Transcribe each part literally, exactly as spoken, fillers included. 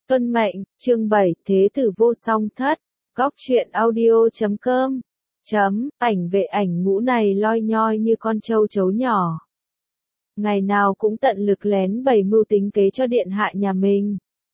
Tuân mệnh, chương bảy, Thế tử vô song thất, góc truyện audio chấm com, chấm, ảnh vệ ảnh ngũ này loi nhoi như con trâu chấu nhỏ. Ngày nào cũng tận lực lén bày mưu tính kế cho điện hạ nhà mình.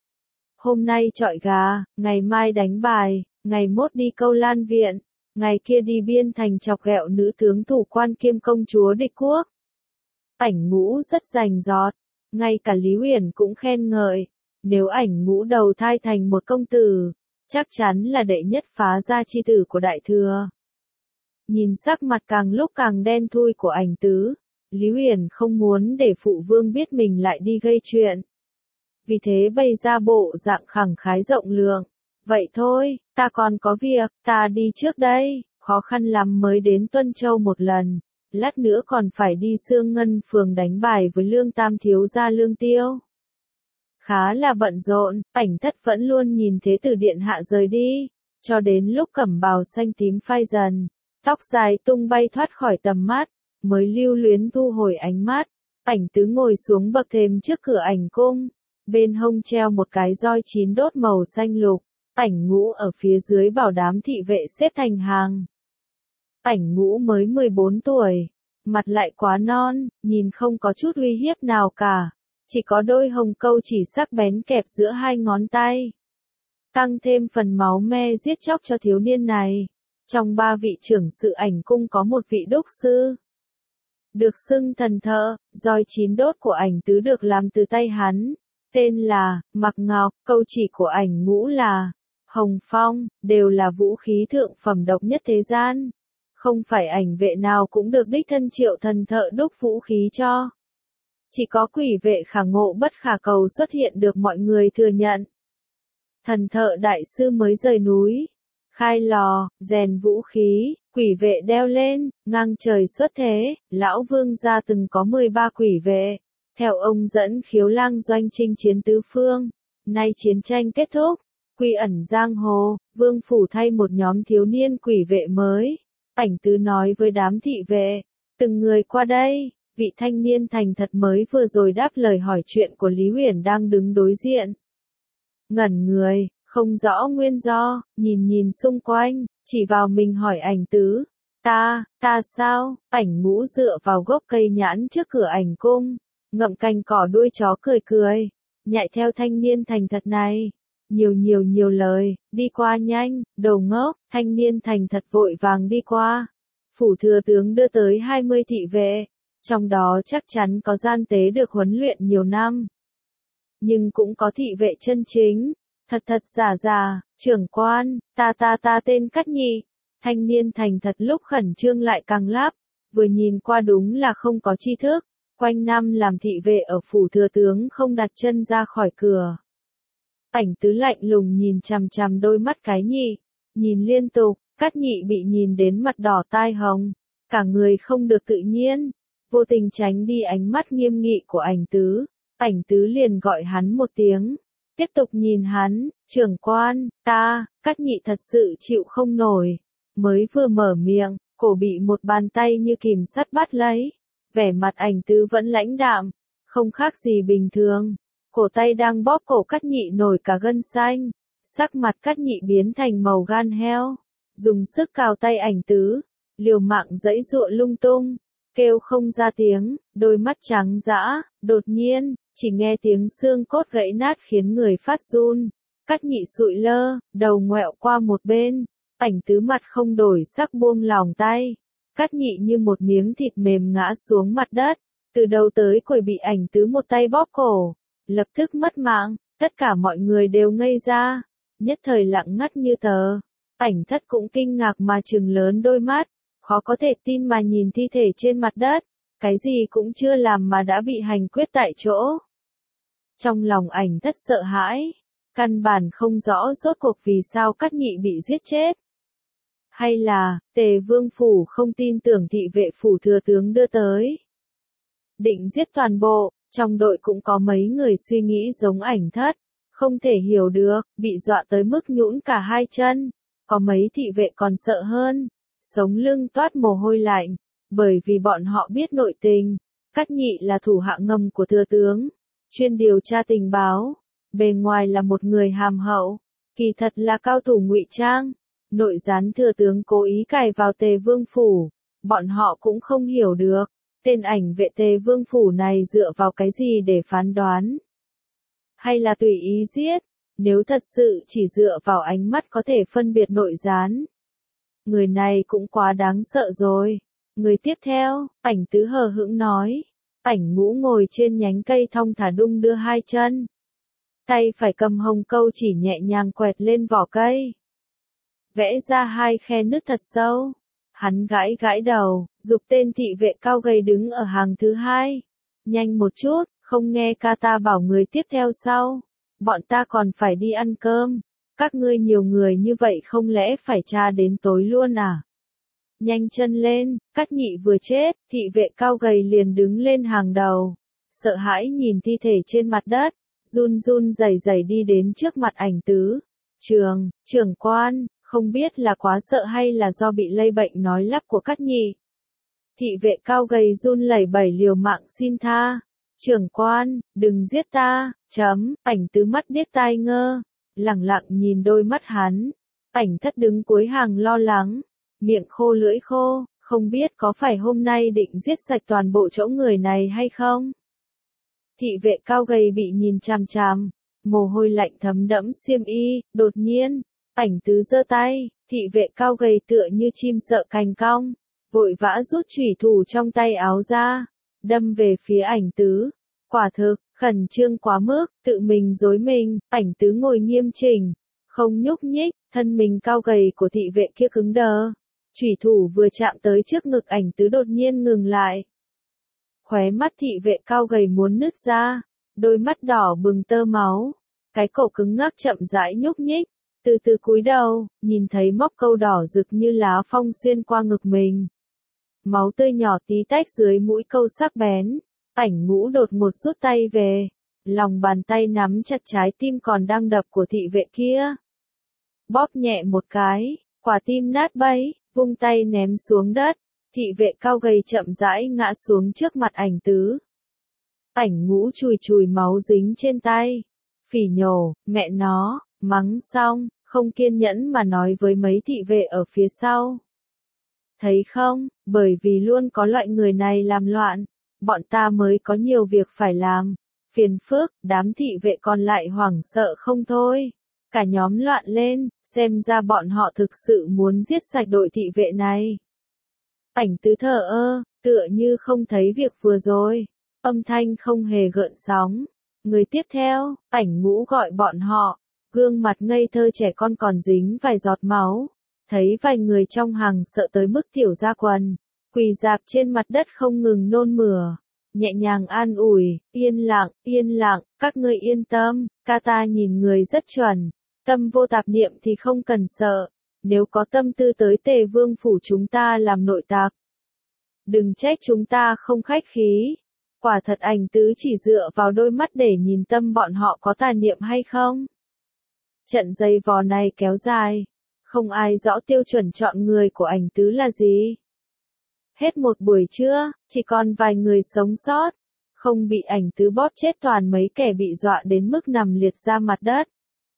Hôm nay chọi gà, ngày mai đánh bài, ngày mốt đi câu lan viện, ngày kia đi biên thành chọc ghẹo nữ tướng thủ quan kiêm công chúa địch quốc. Ảnh ngũ rất rành rọt, ngay cả Lý Uyển cũng khen ngợi. Nếu ảnh ngũ đầu thai thành một công tử, chắc chắn là đệ nhất phá gia chi tử của đại thừa. Nhìn sắc mặt càng lúc càng đen thui của ảnh tứ, Lý Uyển không muốn để phụ vương biết mình lại đi gây chuyện. Vì thế bày ra bộ dạng khẳng khái rộng lượng. Vậy thôi, ta còn có việc, ta đi trước đây, khó khăn lắm mới đến Tuân Châu một lần, lát nữa còn phải đi Sương Ngân phường đánh bài với Lương Tam thiếu gia Lương Tiêu. Khá là bận rộn, ảnh thất vẫn luôn nhìn Thế tử điện hạ rời đi, cho đến lúc cẩm bào xanh tím phai dần, tóc dài tung bay thoát khỏi tầm mắt, mới lưu luyến thu hồi ánh mắt. Ảnh tứ ngồi xuống bậc thềm trước cửa ảnh cung, bên hông treo một cái roi chín đốt màu xanh lục, ảnh ngũ ở phía dưới bảo đám thị vệ xếp thành hàng. Ảnh ngũ mới mười bốn tuổi, mặt lại quá non, nhìn không có chút uy hiếp nào cả. Chỉ có đôi hồng câu chỉ sắc bén kẹp giữa hai ngón tay. Tăng thêm phần máu me giết chóc cho thiếu niên này. Trong ba vị trưởng sự ảnh cung có một vị đúc sư. Được xưng thần thợ, roi chín đốt của ảnh tứ được làm từ tay hắn. Tên là, Mặc Ngọc, câu chỉ của ảnh ngũ là, Hồng Phong, đều là vũ khí thượng phẩm độc nhất thế gian. Không phải ảnh vệ nào cũng được đích thân triệu thần thợ đúc vũ khí cho. Chỉ có quỷ vệ khả ngộ bất khả cầu xuất hiện được mọi người thừa nhận. Thần thợ đại sư mới rời núi, khai lò, rèn vũ khí, quỷ vệ đeo lên, ngang trời xuất thế, lão vương gia từng có mười ba quỷ vệ. Theo ông dẫn khiếu lang doanh chinh chiến tứ phương, nay chiến tranh kết thúc, quy ẩn giang hồ, vương phủ thay một nhóm thiếu niên quỷ vệ mới. Ảnh tứ nói với đám thị vệ, từng người qua đây. Vị thanh niên thành thật mới vừa rồi đáp lời hỏi chuyện của Lý Uyển đang đứng đối diện. Ngẩn người, không rõ nguyên do, nhìn nhìn xung quanh, chỉ vào mình hỏi ảnh tứ. Ta, ta sao? Ảnh ngũ dựa vào gốc cây nhãn trước cửa ảnh cung, ngậm cành cỏ đuôi chó cười cười, nhại theo thanh niên thành thật này. Nhiều nhiều nhiều lời, đi qua nhanh, đồ ngốc, thanh niên thành thật vội vàng đi qua. Phủ thừa tướng đưa tới hai mươi thị vệ. Trong đó chắc chắn có gian tế được huấn luyện nhiều năm. Nhưng cũng có thị vệ chân chính, thật thật giả giả, trưởng quan, ta ta ta tên Cát Nhị. Thanh niên thành thật lúc khẩn trương lại càng lắp, vừa nhìn qua đúng là không có tri thức, quanh năm làm thị vệ ở phủ thừa tướng không đặt chân ra khỏi cửa. Ảnh tứ lạnh lùng nhìn chằm chằm đôi mắt cái nhị, nhìn liên tục, Cát Nhị bị nhìn đến mặt đỏ tai hồng, cả người không được tự nhiên. Vô tình tránh đi ánh mắt nghiêm nghị của ảnh tứ, ảnh tứ liền gọi hắn một tiếng, tiếp tục nhìn hắn, trưởng quan, ta, Cát Nhị thật sự chịu không nổi, mới vừa mở miệng, cổ bị một bàn tay như kìm sắt bắt lấy, vẻ mặt ảnh tứ vẫn lãnh đạm, không khác gì bình thường, cổ tay đang bóp cổ Cát Nhị nổi cả gân xanh, sắc mặt Cát Nhị biến thành màu gan heo, dùng sức cào tay ảnh tứ, liều mạng giãy giụa lung tung. Kêu không ra tiếng, đôi mắt trắng dã, đột nhiên, chỉ nghe tiếng xương cốt gãy nát khiến người phát run. Cát Nhị sụi lơ, đầu ngoẹo qua một bên, ảnh tứ mặt không đổi sắc buông lòng tay. Cát Nhị như một miếng thịt mềm ngã xuống mặt đất, từ đầu tới cuối bị ảnh tứ một tay bóp cổ, lập tức mất mạng, tất cả mọi người đều ngây ra, nhất thời lặng ngắt như tờ. Ảnh thất cũng kinh ngạc mà trừng lớn đôi mắt. Khó có thể tin mà nhìn thi thể trên mặt đất, cái gì cũng chưa làm mà đã bị hành quyết tại chỗ. Trong lòng ảnh thất sợ hãi, căn bản không rõ rốt cuộc vì sao Cát Nhị bị giết chết. Hay là, Tề Vương Phủ không tin tưởng thị vệ phủ thừa tướng đưa tới. Định giết toàn bộ, trong đội cũng có mấy người suy nghĩ giống ảnh thất, không thể hiểu được, bị dọa tới mức nhũn cả hai chân, có mấy thị vệ còn sợ hơn. Sống lưng toát mồ hôi lạnh, bởi vì bọn họ biết nội tình, Cát Nhị là thủ hạ ngầm của thừa tướng, chuyên điều tra tình báo, bề ngoài là một người hàm hậu, kỳ thật là cao thủ ngụy trang. Nội gián thừa tướng cố ý cài vào Tề Vương phủ, bọn họ cũng không hiểu được, tên ảnh vệ Tề Vương phủ này dựa vào cái gì để phán đoán. Hay là tùy ý giết, nếu thật sự chỉ dựa vào ánh mắt có thể phân biệt nội gián. Người này cũng quá đáng sợ rồi. Người tiếp theo, Ảnh Tứ hờ hững nói. Ảnh Ngũ ngồi trên nhánh cây thong thả đung đưa hai chân. Tay phải cầm hồng câu chỉ nhẹ nhàng quẹt lên vỏ cây. Vẽ ra hai khe nứt thật sâu. Hắn gãi gãi đầu, giục tên thị vệ cao gầy đứng ở hàng thứ hai. Nhanh một chút, không nghe ca ta bảo người tiếp theo sau. Bọn ta còn phải đi ăn cơm. Các ngươi nhiều người như vậy không lẽ phải tra đến tối luôn à? Nhanh chân lên, Cát Nhị vừa chết, thị vệ cao gầy liền đứng lên hàng đầu. Sợ hãi nhìn thi thể trên mặt đất, run run rẩy rẩy đi đến trước mặt Ảnh Tứ. Trường, trưởng quan, không biết là quá sợ hay là do bị lây bệnh nói lắp của Cát Nhị. Thị vệ cao gầy run lẩy bẩy liều mạng xin tha. Trưởng quan, đừng giết ta, chấm, Ảnh Tứ mắt điếc tai ngơ, lẳng lặng nhìn đôi mắt hắn. Ảnh Thất đứng cuối hàng lo lắng, miệng khô lưỡi khô, không biết có phải hôm nay định giết sạch toàn bộ chỗ người này hay không. Thị vệ cao gầy bị nhìn chằm chằm, mồ hôi lạnh thấm đẫm xiêm y, đột nhiên, Ảnh Tứ giơ tay, thị vệ cao gầy tựa như chim sợ cành cong, vội vã rút chủy thủ trong tay áo ra, đâm về phía Ảnh Tứ. Quả thực, khẩn trương quá mức, tự mình dối mình, Ảnh Tứ ngồi nghiêm chỉnh, không nhúc nhích, thân mình cao gầy của thị vệ kia cứng đờ. Chủy thủ vừa chạm tới trước ngực Ảnh Tứ đột nhiên ngừng lại. Khóe mắt thị vệ cao gầy muốn nứt ra, đôi mắt đỏ bừng tơ máu, cái cổ cứng ngắc chậm rãi nhúc nhích, từ từ cúi đầu, nhìn thấy móc câu đỏ rực như lá phong xuyên qua ngực mình. Máu tươi nhỏ tí tách dưới mũi câu sắc bén, Ảnh Ngũ đột ngột rút tay về, lòng bàn tay nắm chặt trái tim còn đang đập của thị vệ kia. Bóp nhẹ một cái, quả tim nát bấy, vung tay ném xuống đất, thị vệ cao gầy chậm rãi ngã xuống trước mặt Ảnh Tứ. Ảnh Ngũ chùi chùi máu dính trên tay, phỉ nhổ, mẹ nó, mắng xong, không kiên nhẫn mà nói với mấy thị vệ ở phía sau. Thấy không, bởi vì luôn có loại người này làm loạn, bọn ta mới có nhiều việc phải làm. Phiền phức, đám thị vệ còn lại hoảng sợ không thôi. Cả nhóm loạn lên, xem ra bọn họ thực sự muốn giết sạch đội thị vệ này. Ảnh Tứ thờ ơ, tựa như không thấy việc vừa rồi. Âm thanh không hề gợn sóng. Người tiếp theo, Ảnh Ngũ gọi bọn họ. Gương mặt ngây thơ trẻ con còn dính vài giọt máu. Thấy vài người trong hàng sợ tới mức tiểu ra quần. Quỳ rạp trên mặt đất không ngừng nôn mửa. Nhẹ nhàng an ủi, yên lặng, yên lặng, các ngươi yên tâm, ca ta nhìn người rất chuẩn. Tâm vô tạp niệm thì không cần sợ. Nếu có tâm tư tới Tề Vương phủ chúng ta làm nội tặc. Đừng trách chúng ta không khách khí. Quả thật Ảnh Tứ chỉ dựa vào đôi mắt để nhìn tâm bọn họ có tà niệm hay không. Trận giày vò này kéo dài. Không ai rõ tiêu chuẩn chọn người của Ảnh Tứ là gì. Hết một buổi trưa, chỉ còn vài người sống sót. Không bị Ảnh Tứ bóp chết toàn mấy kẻ bị dọa đến mức nằm liệt ra mặt đất.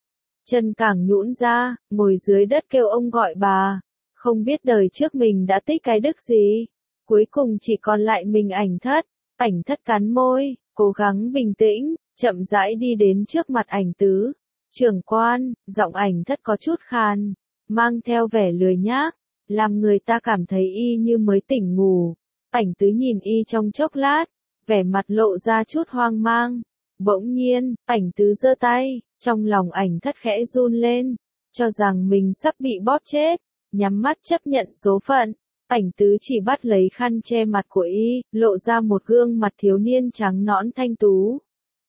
Chân càng nhũn ra, ngồi dưới đất kêu ông gọi bà. Không biết đời trước mình đã tích cái đức gì. Cuối cùng chỉ còn lại mình Ảnh Thất. Ảnh Thất cắn môi, cố gắng bình tĩnh, chậm rãi đi đến trước mặt Ảnh Tứ. Trưởng quan, giọng Ảnh Thất có chút khàn, mang theo vẻ lười nhác, làm người ta cảm thấy y như mới tỉnh ngủ. Ảnh Tứ nhìn y trong chốc lát, vẻ mặt lộ ra chút hoang mang. Bỗng nhiên, Ảnh Tứ giơ tay, trong lòng Ảnh Thất khẽ run lên, cho rằng mình sắp bị bóp chết, nhắm mắt chấp nhận số phận. Ảnh Tứ chỉ bắt lấy khăn che mặt của y, lộ ra một gương mặt thiếu niên trắng nõn thanh tú.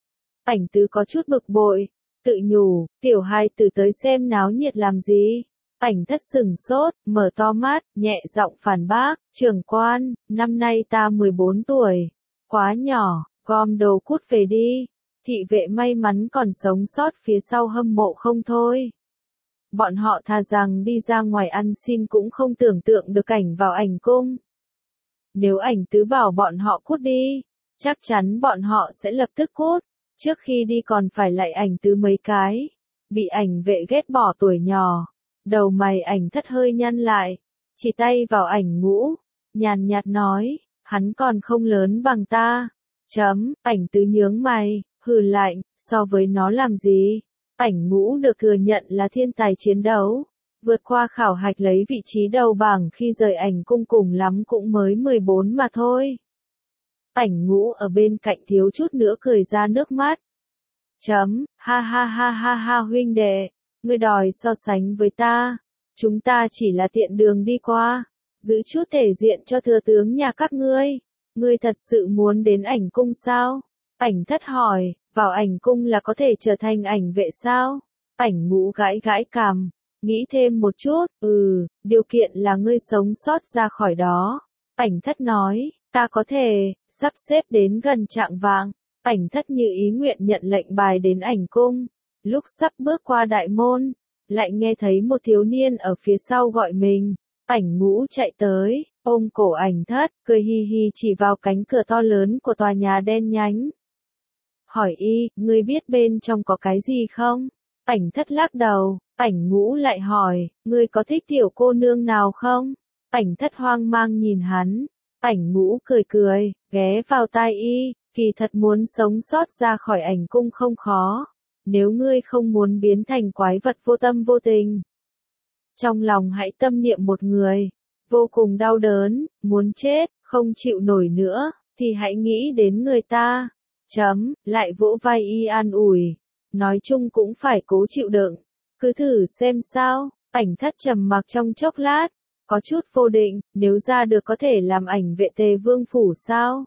Ảnh Tứ có chút bực bội, tự nhủ, tiểu hài tử tới xem náo nhiệt làm gì. Ảnh Thất sừng sốt, mở to mắt, nhẹ giọng phản bác, trưởng quan, năm nay ta mười bốn tuổi, quá nhỏ, gom đồ cút về đi. Thị vệ may mắn còn sống sót phía sau hâm mộ không thôi. Bọn họ thà rằng đi ra ngoài ăn xin cũng không tưởng tượng được cảnh vào Ảnh cung. Nếu Ảnh Tứ bảo bọn họ cút đi, chắc chắn bọn họ sẽ lập tức cút. Trước khi đi còn phải lại ảnh tứ mấy cái. Bị ảnh vệ ghét bỏ tuổi nhỏ. Đầu mày ảnh thất hơi nhăn lại. Chỉ tay vào ảnh ngũ. Nhàn nhạt nói, hắn còn không lớn bằng ta. Chấm, ảnh tứ nhướng mày, hừ lạnh, so với nó làm gì? Ảnh ngũ được thừa nhận là thiên tài chiến đấu. Vượt qua khảo hạch lấy vị trí đầu bảng khi rời ảnh cung cùng lắm cũng mới mười bốn mà thôi. Ảnh ngũ ở bên cạnh thiếu chút nữa cười ra nước mắt. Chấm, ha ha ha ha ha huynh đệ, ngươi đòi so sánh với ta. Chúng ta chỉ là tiện đường đi qua. Giữ chút thể diện cho thừa tướng nhà các ngươi. Ngươi thật sự muốn đến ảnh cung sao? Ảnh thất hỏi, vào ảnh cung là có thể trở thành ảnh vệ sao? Ảnh ngũ gãi gãi cằm, nghĩ thêm một chút, ừ, điều kiện là ngươi sống sót ra khỏi đó. Ảnh thất nói, ta có thể, sắp xếp đến gần trạng vạng. Ảnh thất như ý nguyện nhận lệnh bài đến ảnh cung. Lúc sắp bước qua đại môn, lại nghe thấy một thiếu niên ở phía sau gọi mình. Ảnh ngũ chạy tới, ôm cổ ảnh thất, cười hi hi chỉ vào cánh cửa to lớn của tòa nhà đen nhánh. Hỏi y, ngươi biết bên trong có cái gì không? Ảnh thất lắc đầu, ảnh ngũ lại hỏi, ngươi có thích tiểu cô nương nào không? Ảnh thất hoang mang nhìn hắn, ảnh ngũ cười cười, ghé vào tai y, kỳ thật muốn sống sót ra khỏi ảnh cung không khó, nếu ngươi không muốn biến thành quái vật vô tâm vô tình. Trong lòng hãy tâm niệm một người, vô cùng đau đớn, muốn chết, không chịu nổi nữa, thì hãy nghĩ đến người ta. Chấm, lại vỗ vai y an ủi. Nói chung cũng phải cố chịu đựng. Cứ thử xem sao, ảnh thất trầm mặc trong chốc lát. Có chút vô định, nếu ra được có thể làm ảnh vệ Tề Vương phủ sao?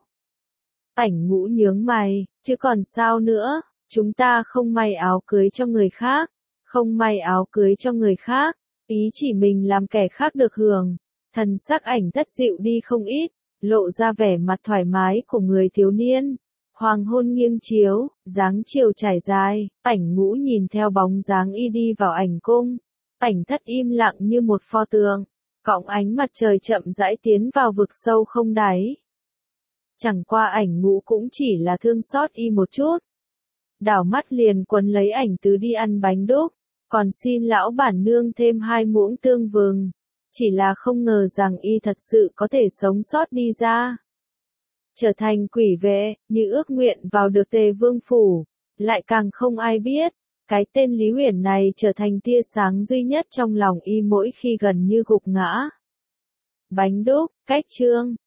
Ảnh ngũ nhướng mày, chứ còn sao nữa, chúng ta không may áo cưới cho người khác. Không may áo cưới cho người khác, ý chỉ mình làm kẻ khác được hưởng. Thần sắc ảnh thất dịu đi không ít, lộ ra vẻ mặt thoải mái của người thiếu niên. Hoàng hôn nghiêng chiếu, dáng chiều trải dài, ảnh ngũ nhìn theo bóng dáng y đi vào ảnh cung. Ảnh thất im lặng như một pho tượng, cõng ánh mặt trời chậm rãi tiến vào vực sâu không đáy. Chẳng qua ảnh ngũ cũng chỉ là thương xót y một chút. Đảo mắt liền quấn lấy ảnh tứ đi ăn bánh đúc, còn xin lão bản nương thêm hai muỗng tương vừng. Chỉ là không ngờ rằng y thật sự có thể sống sót đi ra. Trở thành quỷ vệ, như ước nguyện vào được Tề Vương phủ, lại càng không ai biết. Cái tên Lý Huyền này trở thành tia sáng duy nhất trong lòng y mỗi khi gần như gục ngã. Bánh đúc, cách chương.